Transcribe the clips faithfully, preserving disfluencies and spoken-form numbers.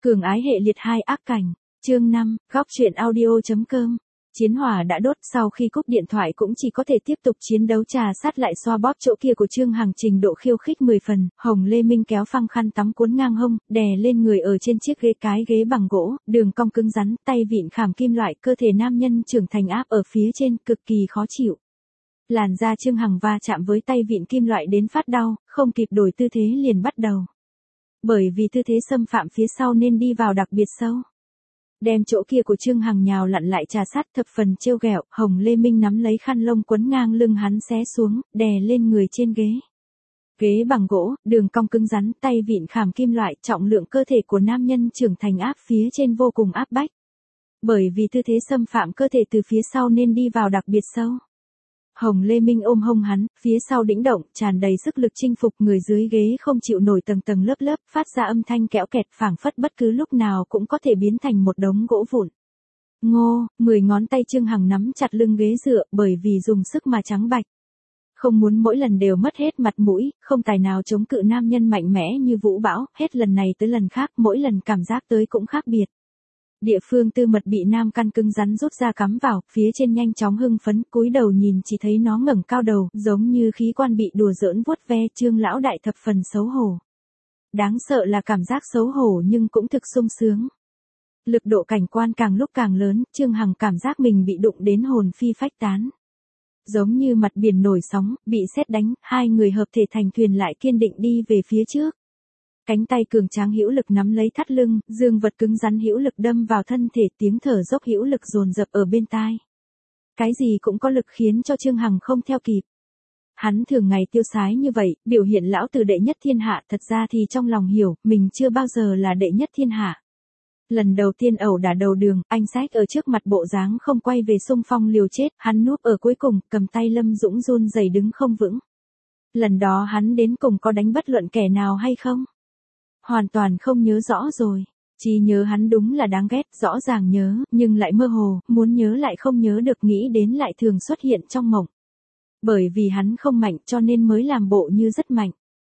Cường ái hệ liệt hai ác cảnh, chương năm, góc truyện audio.com. Chiến hỏa đã đốt, sau khi cúp điện thoại cũng chỉ có thể tiếp tục chiến đấu trà sát lại xoa bóp chỗ kia của Trương Hằng, trình độ khiêu khích mười phần. Hồng Lê Minh kéo phăng khăn tắm cuốn ngang hông, đè lên người ở trên chiếc ghế, cái ghế bằng gỗ, đường cong cứng rắn, tay vịn khảm kim loại, cơ thể nam nhân trưởng thành áp ở phía trên, cực kỳ khó chịu. Làn da Trương Hằng va chạm với tay vịn kim loại đến phát đau, không kịp đổi tư thế liền bắt đầu. Bởi vì tư thế xâm phạm phía sau nên đi vào đặc biệt sâu. Đem chỗ kia của Trương Hằng nhào lặn lại trà sát, thập phần trêu ghẹo. Hồng Lê Minh nắm lấy khăn lông quấn ngang lưng hắn xé xuống, đè lên người trên ghế. Ghế bằng gỗ, đường cong cứng rắn, tay vịn khảm kim loại, trọng lượng cơ thể của nam nhân trưởng thành áp phía trên vô cùng áp bách. Bởi vì tư thế xâm phạm cơ thể từ phía sau nên đi vào đặc biệt sâu. Hồng Lê Minh ôm hông hắn, phía sau đĩnh động, tràn đầy sức lực chinh phục, người dưới ghế không chịu nổi tầng tầng lớp lớp, phát ra âm thanh kẽo kẹt, phảng phất bất cứ lúc nào cũng có thể biến thành một đống gỗ vụn. Ngô, mười ngón tay Trương Hằng nắm chặt lưng ghế dựa, bởi vì dùng sức mà trắng bạch. Không muốn mỗi lần đều mất hết mặt mũi, không tài nào chống cự nam nhân mạnh mẽ như vũ bão, hết lần này tới lần khác, mỗi lần cảm giác tới cũng khác biệt. Địa phương tư mật bị nam căn cứng rắn rút ra cắm vào, phía trên nhanh chóng hưng phấn, cúi đầu nhìn chỉ thấy nó ngẩng cao đầu, giống như khí quan bị đùa giỡn vuốt ve. Trương lão đại thập phần xấu hổ. Đáng sợ là cảm giác xấu hổ nhưng cũng thực sung sướng. Lực độ cảnh quan càng lúc càng lớn, Trương Hằng cảm giác mình bị đụng đến hồn phi phách tán. Giống như mặt biển nổi sóng, bị sét đánh, hai người hợp thể thành thuyền lại kiên định đi về phía trước. Cánh tay cường tráng hữu lực nắm lấy thắt lưng, dương vật cứng rắn hữu lực đâm vào thân thể, tiếng thở dốc hữu lực dồn dập ở bên tai. Cái gì cũng có lực khiến cho Trương Hằng không theo kịp. Hắn thường ngày tiêu sái như vậy, biểu hiện lão tử đệ nhất thiên hạ, thật ra thì trong lòng hiểu, mình chưa bao giờ là đệ nhất thiên hạ. Lần đầu tiên ẩu đả đầu đường, anh sách ở trước mặt bộ dáng không quay về xung phong liều chết, hắn núp ở cuối cùng, cầm tay Lâm Dũng run rẩy đứng không vững. Lần đó hắn đến cùng có đánh bất luận kẻ nào hay không? Hoàn toàn không nhớ rõ rồi. Chỉ nhớ hắn đúng là đáng ghét, rõ ràng nhớ, nhưng lại mơ hồ, muốn nhớ lại không nhớ được, nghĩ đến lại thường xuất hiện trong mộng. Bởi vì hắn không mạnh cho nên mới làm bộ như rất mạnh.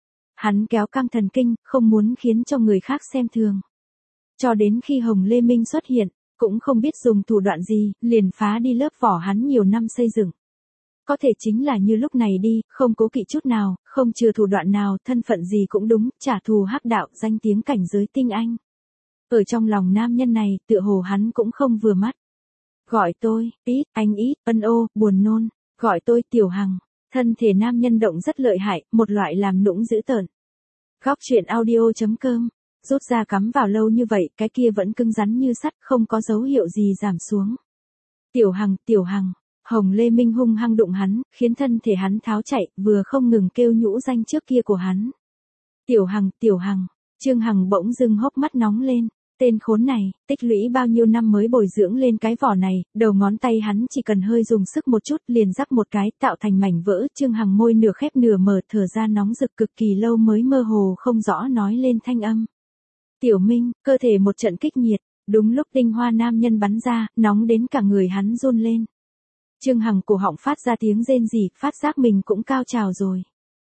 Hắn kéo căng thần kinh, không muốn khiến cho người khác xem thường. Cho đến khi Hồng Lê Minh xuất hiện, cũng không biết dùng thủ đoạn gì, liền phá đi lớp vỏ hắn nhiều năm xây dựng. Có thể chính là như lúc này đi, không cố kỵ chút nào, không chừa thủ đoạn nào, thân phận gì cũng đúng, trả thù hắc đạo, danh tiếng cảnh giới tinh anh. Ở trong lòng nam nhân này, tựa hồ hắn cũng không vừa mắt. Gọi tôi, ít, anh ít, ân ô, buồn nôn, gọi tôi Tiểu Hằng. Thân thể nam nhân động rất lợi hại, một loại làm nũng dữ tợn. Góc truyện audio.com. Rút ra cắm vào lâu như vậy, cái kia vẫn cứng rắn như sắt, không có dấu hiệu gì giảm xuống. Tiểu Hằng, Tiểu Hằng. Hồng Lê Minh hung hăng đụng hắn, khiến thân thể hắn tháo chạy, vừa không ngừng kêu nhũ danh trước kia của hắn. Tiểu Hằng, Tiểu Hằng. Trương Hằng bỗng dưng hốc mắt nóng lên. Tên khốn này, tích lũy bao nhiêu năm mới bồi dưỡng lên cái vỏ này, đầu ngón tay hắn chỉ cần hơi dùng sức một chút liền rắc một cái, tạo thành mảnh vỡ. Trương Hằng môi nửa khép nửa mở, thở ra nóng rực, cực kỳ lâu mới mơ hồ không rõ nói lên thanh âm. Tiểu Minh, cơ thể một trận kích nhiệt, đúng lúc tinh hoa nam nhân bắn ra, nóng đến cả người hắn run lên. Trương Hằng cổ họng phát ra tiếng rên rỉ, phát giác mình cũng cao trào rồi.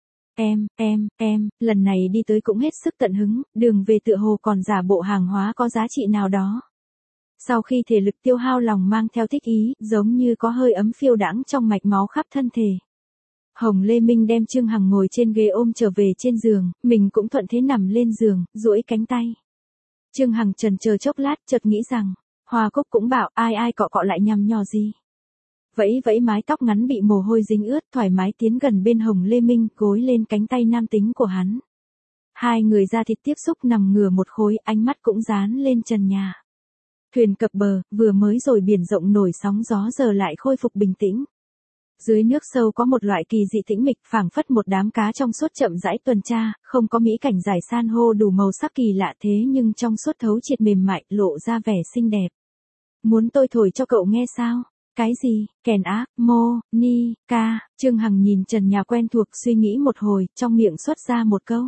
Em, em, em, lần này đi tới cũng hết sức tận hứng, đường về tựa hồ còn giả bộ hàng hóa có giá trị nào đó. Sau khi thể lực tiêu hao, lòng mang theo thích ý, giống như có hơi ấm phiêu đãng trong mạch máu khắp thân thể. Hồng Lê Minh đem Trương Hằng ngồi trên ghế ôm trở về trên giường, mình cũng thuận thế nằm lên giường, duỗi cánh tay. Trương Hằng chần chờ chốc lát, chợt nghĩ rằng, Hoa Cúc cũng bảo ai ai cọ cọ lại nhằm nhò gì. Vẫy vẫy mái tóc ngắn bị mồ hôi dính ướt, thoải mái tiến gần bên Hồng Lê Minh, gối lên cánh tay nam tính của hắn. Hai người da thịt tiếp xúc nằm ngửa một khối, ánh mắt cũng dán lên trần nhà. Thuyền cập bờ, vừa mới rồi biển rộng nổi sóng gió giờ lại khôi phục bình tĩnh. Dưới nước sâu có một loại kỳ dị tĩnh mịch, phảng phất một đám cá trong suốt chậm rãi tuần tra, không có mỹ cảnh giải san hô đủ màu sắc kỳ lạ, thế nhưng trong suốt thấu triệt mềm mại, lộ ra vẻ xinh đẹp. Muốn tôi thổi cho cậu nghe sao? Cái gì? Kèn ác, mô, ni, ca. Trương Hằng nhìn trần nhà quen thuộc, suy nghĩ một hồi, trong miệng xuất ra một câu.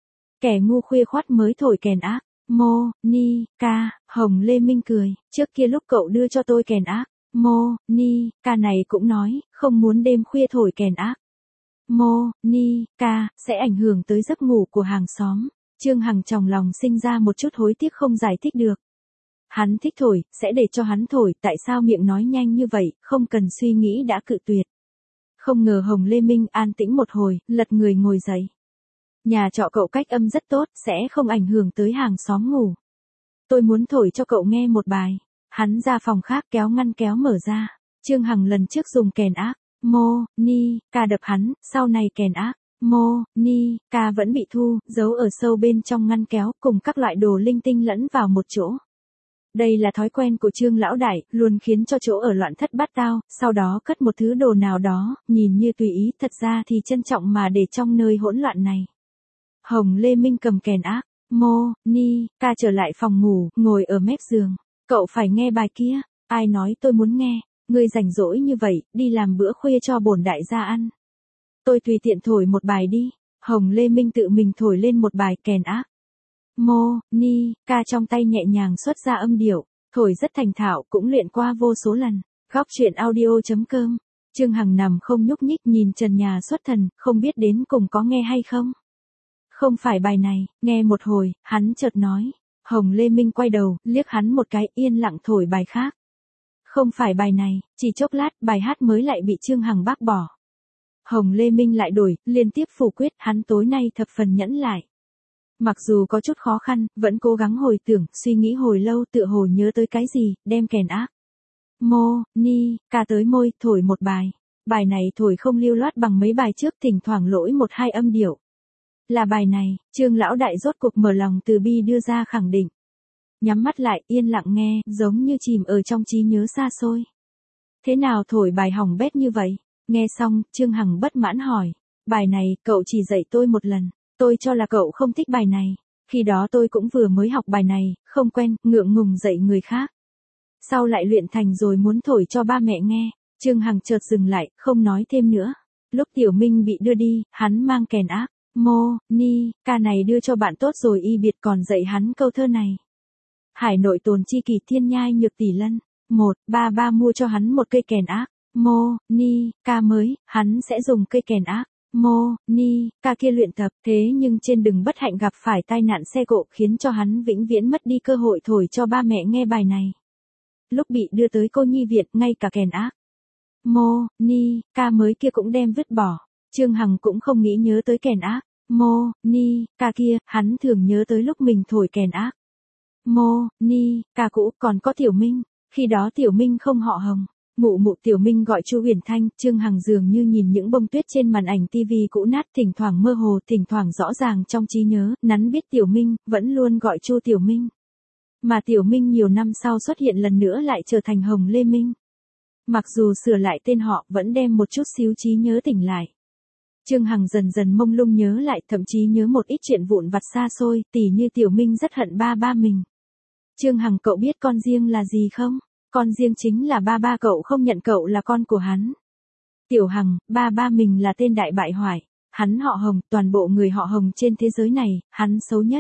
Kẻ ngu khuya khoắt mới thổi kèn ác, mô, ni, ca. Hồng Lê Minh cười, trước kia lúc cậu đưa cho tôi kèn ác, mô, ni, ca này cũng nói, không muốn đêm khuya thổi kèn ác. Mô, ni, ca, sẽ ảnh hưởng tới giấc ngủ của hàng xóm. Trương Hằng trong lòng sinh ra một chút hối tiếc không giải thích được. Hắn thích thổi, sẽ để cho hắn thổi, tại sao miệng nói nhanh như vậy, không cần suy nghĩ đã cự tuyệt. Không ngờ Hồng Lê Minh an tĩnh một hồi, lật người ngồi dậy. Nhà trọ cậu cách âm rất tốt, sẽ không ảnh hưởng tới hàng xóm ngủ. Tôi muốn thổi cho cậu nghe một bài. Hắn ra phòng khác kéo ngăn kéo mở ra. Trương Hằng lần trước dùng kèn ác, mô, ni, ca đập hắn, sau này kèn ác, mô, ni, ca vẫn bị thu, giấu ở sâu bên trong ngăn kéo cùng các loại đồ linh tinh lẫn vào một chỗ. Đây là thói quen của Trương lão đại, luôn khiến cho chỗ ở loạn thất bát tao, sau đó cất một thứ đồ nào đó, nhìn như tùy ý, thật ra thì trân trọng mà để trong nơi hỗn loạn này. Hồng Lê Minh cầm kèn ác, mô, ni, ca trở lại phòng ngủ, ngồi ở mép giường. Cậu phải nghe bài kia, ai nói tôi muốn nghe, ngươi rảnh rỗi như vậy, đi làm bữa khuya cho bổn đại gia ăn. Tôi tùy tiện thổi một bài đi. Hồng Lê Minh tự mình thổi lên một bài kèn ác. Mô, ni, ca trong tay nhẹ nhàng xuất ra âm điệu, thổi rất thành thạo, cũng luyện qua vô số lần. Góc truyện audio.com. Trương Hằng nằm không nhúc nhích nhìn trần nhà xuất thần, không biết đến cùng có nghe hay không. Không phải bài này, nghe một hồi, hắn chợt nói. Hồng Lê Minh quay đầu, liếc hắn một cái, yên lặng thổi bài khác. Không phải bài này, chỉ chốc lát, bài hát mới lại bị Trương Hằng bác bỏ. Hồng Lê Minh lại đổi, liên tiếp phủ quyết, hắn tối nay thập phần nhẫn lại. Mặc dù có chút khó khăn, vẫn cố gắng hồi tưởng, suy nghĩ hồi lâu, tựa hồ nhớ tới cái gì, đem kèn ác. Mô, ni, ca tới môi, thổi một bài. Bài này thổi không lưu loát bằng mấy bài trước, thỉnh thoảng lỗi một hai âm điệu. Là bài này, Trương lão đại rốt cuộc mở lòng từ bi đưa ra khẳng định. Nhắm mắt lại, yên lặng nghe, giống như chìm ở trong trí nhớ xa xôi. Thế nào thổi bài hỏng bét như vậy? Nghe xong, Trương Hằng bất mãn hỏi. Bài này, cậu chỉ dạy tôi một lần. Tôi cho là cậu không thích bài này. Khi đó tôi cũng vừa mới học bài này, không quen, ngượng ngùng dạy người khác. Sau lại luyện thành rồi muốn thổi cho ba mẹ nghe. Trương Hằng chợt dừng lại, không nói thêm nữa. Lúc Tiểu Minh bị đưa đi, hắn mang kèn ác. Mô, ni, ca này đưa cho bạn tốt rồi y biệt còn dạy hắn câu thơ này. Hải nội tồn chi kỳ thiên nhai nhược tỷ lân. Một, ba ba mua cho hắn một cây kèn ác. Mô, ni, ca mới, hắn sẽ dùng cây kèn ác. Mô, ni, ca kia luyện tập. Thế nhưng trên đường bất hạnh gặp phải tai nạn xe cộ khiến cho hắn vĩnh viễn mất đi cơ hội thổi cho ba mẹ nghe bài này. Lúc bị đưa tới cô nhi viện, ngay cả kèn ác. Mô, ni, ca mới kia cũng đem vứt bỏ. Trương Hằng cũng không nghĩ nhớ tới kèn ác. Mô, ni, ca kia, hắn thường nhớ tới lúc mình thổi kèn ác. Mô, ni, ca cũ, còn có Tiểu Minh. Khi đó Tiểu Minh không họ Hồng. Mụ mụ Tiểu Minh gọi Chu Huyền Thanh. Trương Hằng dường như nhìn những bông tuyết trên màn ảnh tivi cũ nát, thỉnh thoảng mơ hồ, thỉnh thoảng rõ ràng trong trí nhớ, nắn biết Tiểu Minh, vẫn luôn gọi Chu Tiểu Minh. Mà Tiểu Minh nhiều năm sau xuất hiện lần nữa lại trở thành Hồng Lê Minh. Mặc dù sửa lại tên họ, vẫn đem một chút xíu trí nhớ tỉnh lại. Trương Hằng dần dần mông lung nhớ lại, thậm chí nhớ một ít chuyện vụn vặt xa xôi, tỉ như Tiểu Minh rất hận ba ba mình. Trương Hằng, cậu biết con riêng là gì không? Con riêng chính là ba ba cậu không nhận cậu là con của hắn. Tiểu Hằng, ba ba mình là tên đại bại hoại. Hắn họ Hồng, toàn bộ người họ Hồng trên thế giới này, hắn xấu nhất.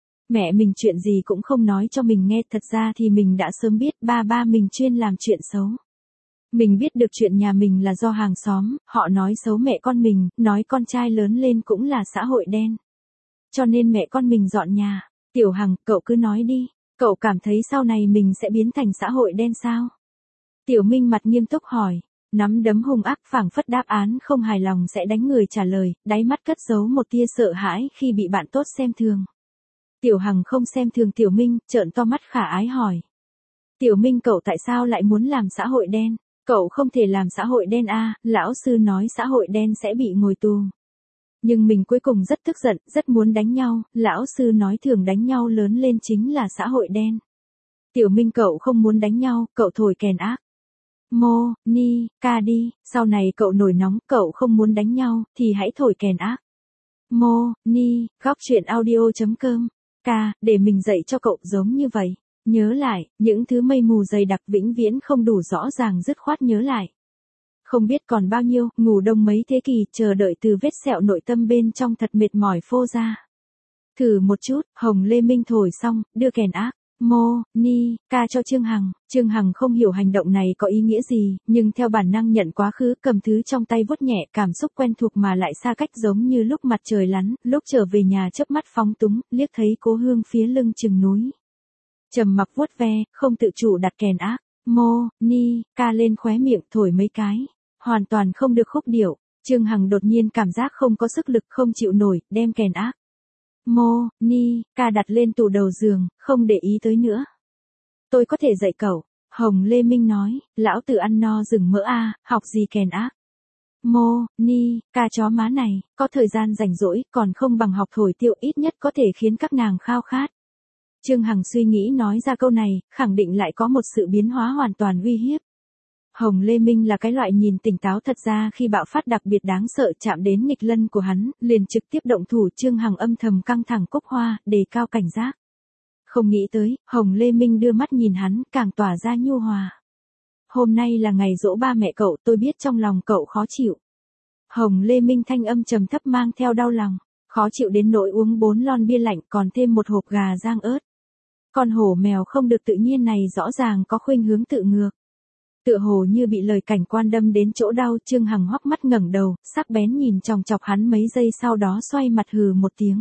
Mẹ mình chuyện gì cũng không nói cho mình nghe, thật ra thì mình đã sớm biết ba ba mình chuyên làm chuyện xấu. Mình biết được chuyện nhà mình là do hàng xóm, họ nói xấu mẹ con mình, nói con trai lớn lên cũng là xã hội đen. Cho nên mẹ con mình dọn nhà. Tiểu Hằng, cậu cứ nói đi, cậu cảm thấy sau này mình sẽ biến thành xã hội đen sao? Tiểu Minh mặt nghiêm túc hỏi, nắm đấm hung ác phảng phất đáp án không hài lòng sẽ đánh người trả lời, đáy mắt cất giấu một tia sợ hãi khi bị bạn tốt xem thường. Tiểu Hằng không xem thường Tiểu Minh, trợn to mắt khả ái hỏi. Tiểu Minh, cậu tại sao lại muốn làm xã hội đen? Cậu không thể làm xã hội đen a, lão sư nói xã hội đen sẽ bị ngồi tù. Nhưng mình cuối cùng rất tức giận, rất muốn đánh nhau, lão sư nói thường đánh nhau lớn lên chính là xã hội đen. Tiểu Minh, cậu không muốn đánh nhau, cậu thổi kèn ác. Mô, ni, ca đi, sau này cậu nổi nóng, cậu không muốn đánh nhau, thì hãy thổi kèn ác. Mô, ni, góc truyện audio.com. Ca, để mình dạy cho cậu giống như vậy. Nhớ lại, những thứ mây mù dày đặc vĩnh viễn không đủ rõ ràng dứt khoát nhớ lại. Không biết còn bao nhiêu, ngủ đông mấy thế kỷ, chờ đợi từ vết sẹo nội tâm bên trong thật mệt mỏi phô ra. Thử một chút, Hồng Lê Minh thổi xong, đưa kèn ác. Mô, Ni, ca cho Trương Hằng. Trương Hằng không hiểu hành động này có ý nghĩa gì, nhưng theo bản năng nhận quá khứ, cầm thứ trong tay vuốt nhẹ, cảm xúc quen thuộc mà lại xa cách giống như lúc mặt trời lắn, lúc trở về nhà chớp mắt phóng túng, liếc thấy Cố Hương phía lưng chừng núi. Trầm mặc vuốt ve, không tự chủ đặt kèn ác. Mô, Ni, ca lên khóe miệng thổi mấy cái. Hoàn toàn không được khúc điệu. Trương Hằng đột nhiên cảm giác không có sức lực, không chịu nổi, đem kèn ác. Mô, Ni, ca đặt lên tủ đầu giường, không để ý tới nữa. Tôi có thể dạy cậu. Hồng Lê Minh nói, lão tử ăn no rừng mỡ a, học gì kèn ác. Mô, Ni, ca chó má này, có thời gian rảnh rỗi, còn không bằng học thổi tiêu, ít nhất có thể khiến các nàng khao khát. Trương Hằng suy nghĩ nói ra câu này, khẳng định lại có một sự biến hóa hoàn toàn uy hiếp. Hồng Lê Minh là cái loại nhìn tỉnh táo, thật ra khi bạo phát đặc biệt đáng sợ chạm đến nghịch lân của hắn, liền trực tiếp động thủ. Trương Hằng âm thầm căng thẳng cúc hoa, đề cao cảnh giác. Không nghĩ tới, Hồng Lê Minh đưa mắt nhìn hắn, càng tỏa ra nhu hòa. Hôm nay là ngày giỗ ba mẹ cậu, tôi biết trong lòng cậu khó chịu. Hồng Lê Minh thanh âm trầm thấp mang theo đau lòng, khó chịu đến nỗi uống bốn lon bia lạnh còn thêm một hộp gà rang ớt. Con hổ mèo không được tự nhiên này rõ ràng có khuynh hướng tự ngược. Tựa hồ như bị lời cảnh quan đâm đến chỗ đau. Trương Hằng hoắc mắt ngẩng đầu, sắc bén nhìn chòng chọc hắn mấy giây, sau đó xoay mặt hừ một tiếng.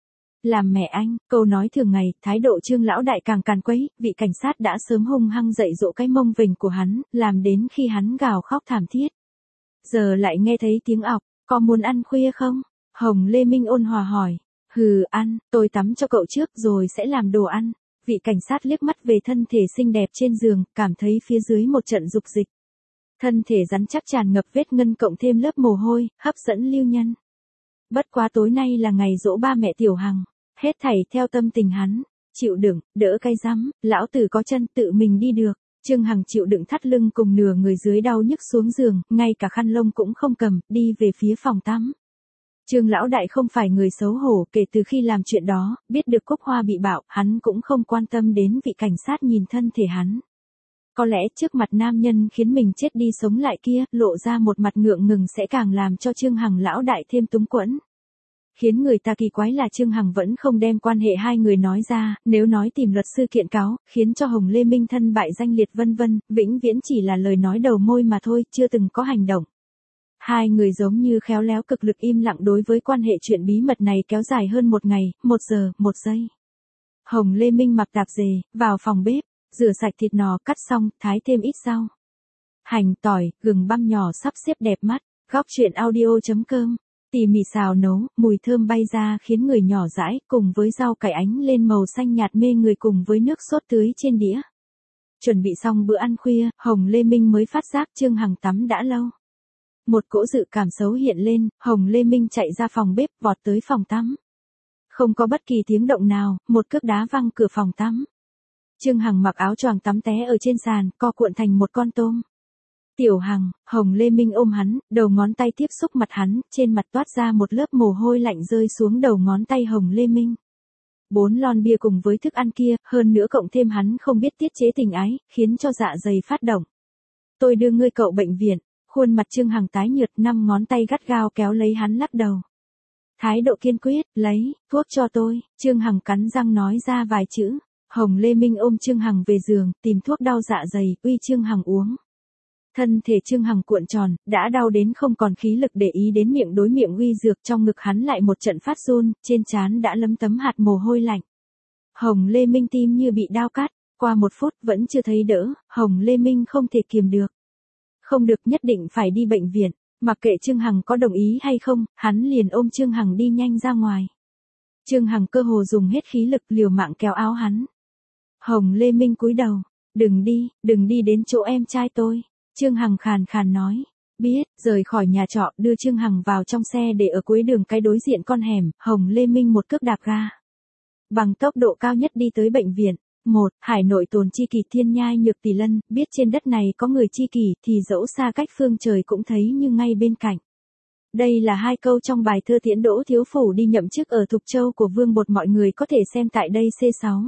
Làm mẹ anh, câu nói thường ngày, thái độ Trương lão đại càng càn quấy, vị cảnh sát đã sớm hung hăng dạy dỗ cái mông vểnh của hắn, làm đến khi hắn gào khóc thảm thiết. Giờ lại nghe thấy tiếng ọc, có muốn ăn khuya không? Hồng Lê Minh ôn hòa hỏi. Hừ, ăn, tôi tắm cho cậu trước rồi sẽ làm đồ ăn. Vị cảnh sát liếc mắt về thân thể xinh đẹp trên giường, cảm thấy phía dưới một trận dục dịch. Thân thể rắn chắc tràn ngập vết ngân cộng thêm lớp mồ hôi, hấp dẫn lưu nhân. Bất quá tối nay là ngày giỗ ba mẹ Tiểu Hằng, hết thảy theo tâm tình hắn, chịu đựng, đỡ cay rắm, lão tử có chân tự mình đi được. Trương Hằng chịu đựng thắt lưng cùng nửa người dưới đau nhức xuống giường, ngay cả khăn lông cũng không cầm, đi về phía phòng tắm. Trương lão đại không phải người xấu hổ, kể từ khi làm chuyện đó, biết được Cúc Hoa bị bạo, hắn cũng không quan tâm đến vị cảnh sát nhìn thân thể hắn. Có lẽ trước mặt nam nhân khiến mình chết đi sống lại kia, lộ ra một mặt ngượng ngừng sẽ càng làm cho Trương Hằng lão đại thêm túng quẫn. Khiến người ta kỳ quái là Trương Hằng vẫn không đem quan hệ hai người nói ra, nếu nói tìm luật sư kiện cáo, khiến cho Hồng Lê Minh thân bại danh liệt vân vân, vĩnh viễn chỉ là lời nói đầu môi mà thôi, chưa từng có hành động. Hai người giống như khéo léo cực lực im lặng đối với quan hệ chuyện bí mật này kéo dài hơn một ngày, một giờ, một giây. Hồng Lê Minh mặc tạp dề, vào phòng bếp, rửa sạch thịt nò cắt xong, thái thêm ít rau. Hành, tỏi, gừng băm nhỏ sắp xếp đẹp mắt, góc truyện audio chấm com. Tỉ mỉ xào nấu, mùi thơm bay ra khiến người nhỏ dãi, cùng với rau cải ánh lên màu xanh nhạt mê người cùng với nước sốt tưới trên đĩa. Chuẩn bị xong bữa ăn khuya, Hồng Lê Minh mới phát giác Trương Hằng tắm đã lâu. Một cỗ dự cảm xấu hiện lên, Hồng Lê Minh chạy ra phòng bếp, vọt tới phòng tắm. Không có bất kỳ tiếng động nào, một cước đá văng cửa phòng tắm. Trương Hằng mặc áo choàng tắm té ở trên sàn, co cuộn thành một con tôm. Tiểu Hằng, Hồng Lê Minh ôm hắn, đầu ngón tay tiếp xúc mặt hắn, trên mặt toát ra một lớp mồ hôi lạnh rơi xuống đầu ngón tay Hồng Lê Minh. Bốn lon bia cùng với thức ăn kia, hơn nữa cộng thêm hắn không biết tiết chế tình ái, khiến cho dạ dày phát động. Tôi đưa ngươi cậu bệnh viện. Khuôn mặt Trương Hằng tái nhợt, năm ngón tay gắt gao kéo lấy hắn lắc đầu. Thái độ kiên quyết, lấy, thuốc cho tôi. Trương Hằng cắn răng nói ra vài chữ. Hồng Lê Minh ôm Trương Hằng về giường, tìm thuốc đau dạ dày, uy Trương Hằng uống. Thân thể Trương Hằng cuộn tròn, đã đau đến không còn khí lực để ý đến miệng đối miệng uy dược, trong ngực hắn lại một trận phát run, trên trán đã lấm tấm hạt mồ hôi lạnh. Hồng Lê Minh tim như bị đao cắt, qua một phút vẫn chưa thấy đỡ, Hồng Lê Minh không thể kiềm được. Không được, nhất định phải đi bệnh viện, mặc kệ Trương Hằng có đồng ý hay không, hắn liền ôm Trương Hằng đi nhanh ra ngoài. Trương Hằng cơ hồ dùng hết khí lực liều mạng kéo áo hắn. Hồng Lê Minh cúi đầu, đừng đi, đừng đi đến chỗ em trai tôi. Trương Hằng khàn khàn nói, biết, rời khỏi nhà trọ, đưa Trương Hằng vào trong xe để ở cuối đường cái đối diện con hẻm, Hồng Lê Minh một cước đạp ga. Bằng tốc độ cao nhất đi tới bệnh viện. Một, Hải nội tồn chi kỷ thiên nhai nhược tỷ lân, biết trên đất này có người chi kỷ thì dẫu xa cách phương trời cũng thấy như ngay bên cạnh. Đây là hai câu trong bài thơ Tiễn Đỗ Thiếu Phủ đi nhậm chức ở Thục Châu của Vương Bột, mọi người có thể xem tại đây. C sáu.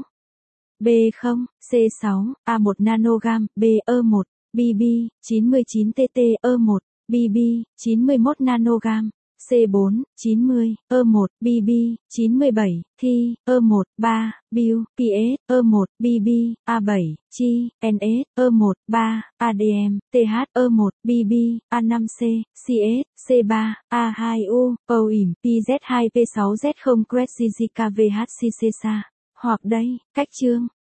B không, C sáu, A một nanogam, B E một, B B, chín mươi chín T T E một, B B, chín mươi mốt nanogam, C bốn, chín mươi, E một, B B, chín mươi bảy, Thi, E một, ba, Build, P S, E một, B B, A bảy, Chi, N S, E một, ba, A D M, T H, E một, B B, A năm C, C S, C ba, A hai U, O I M, P Z hai P sáu Z không Cred G G K V H C C S A. Hoặc đây, cách chương.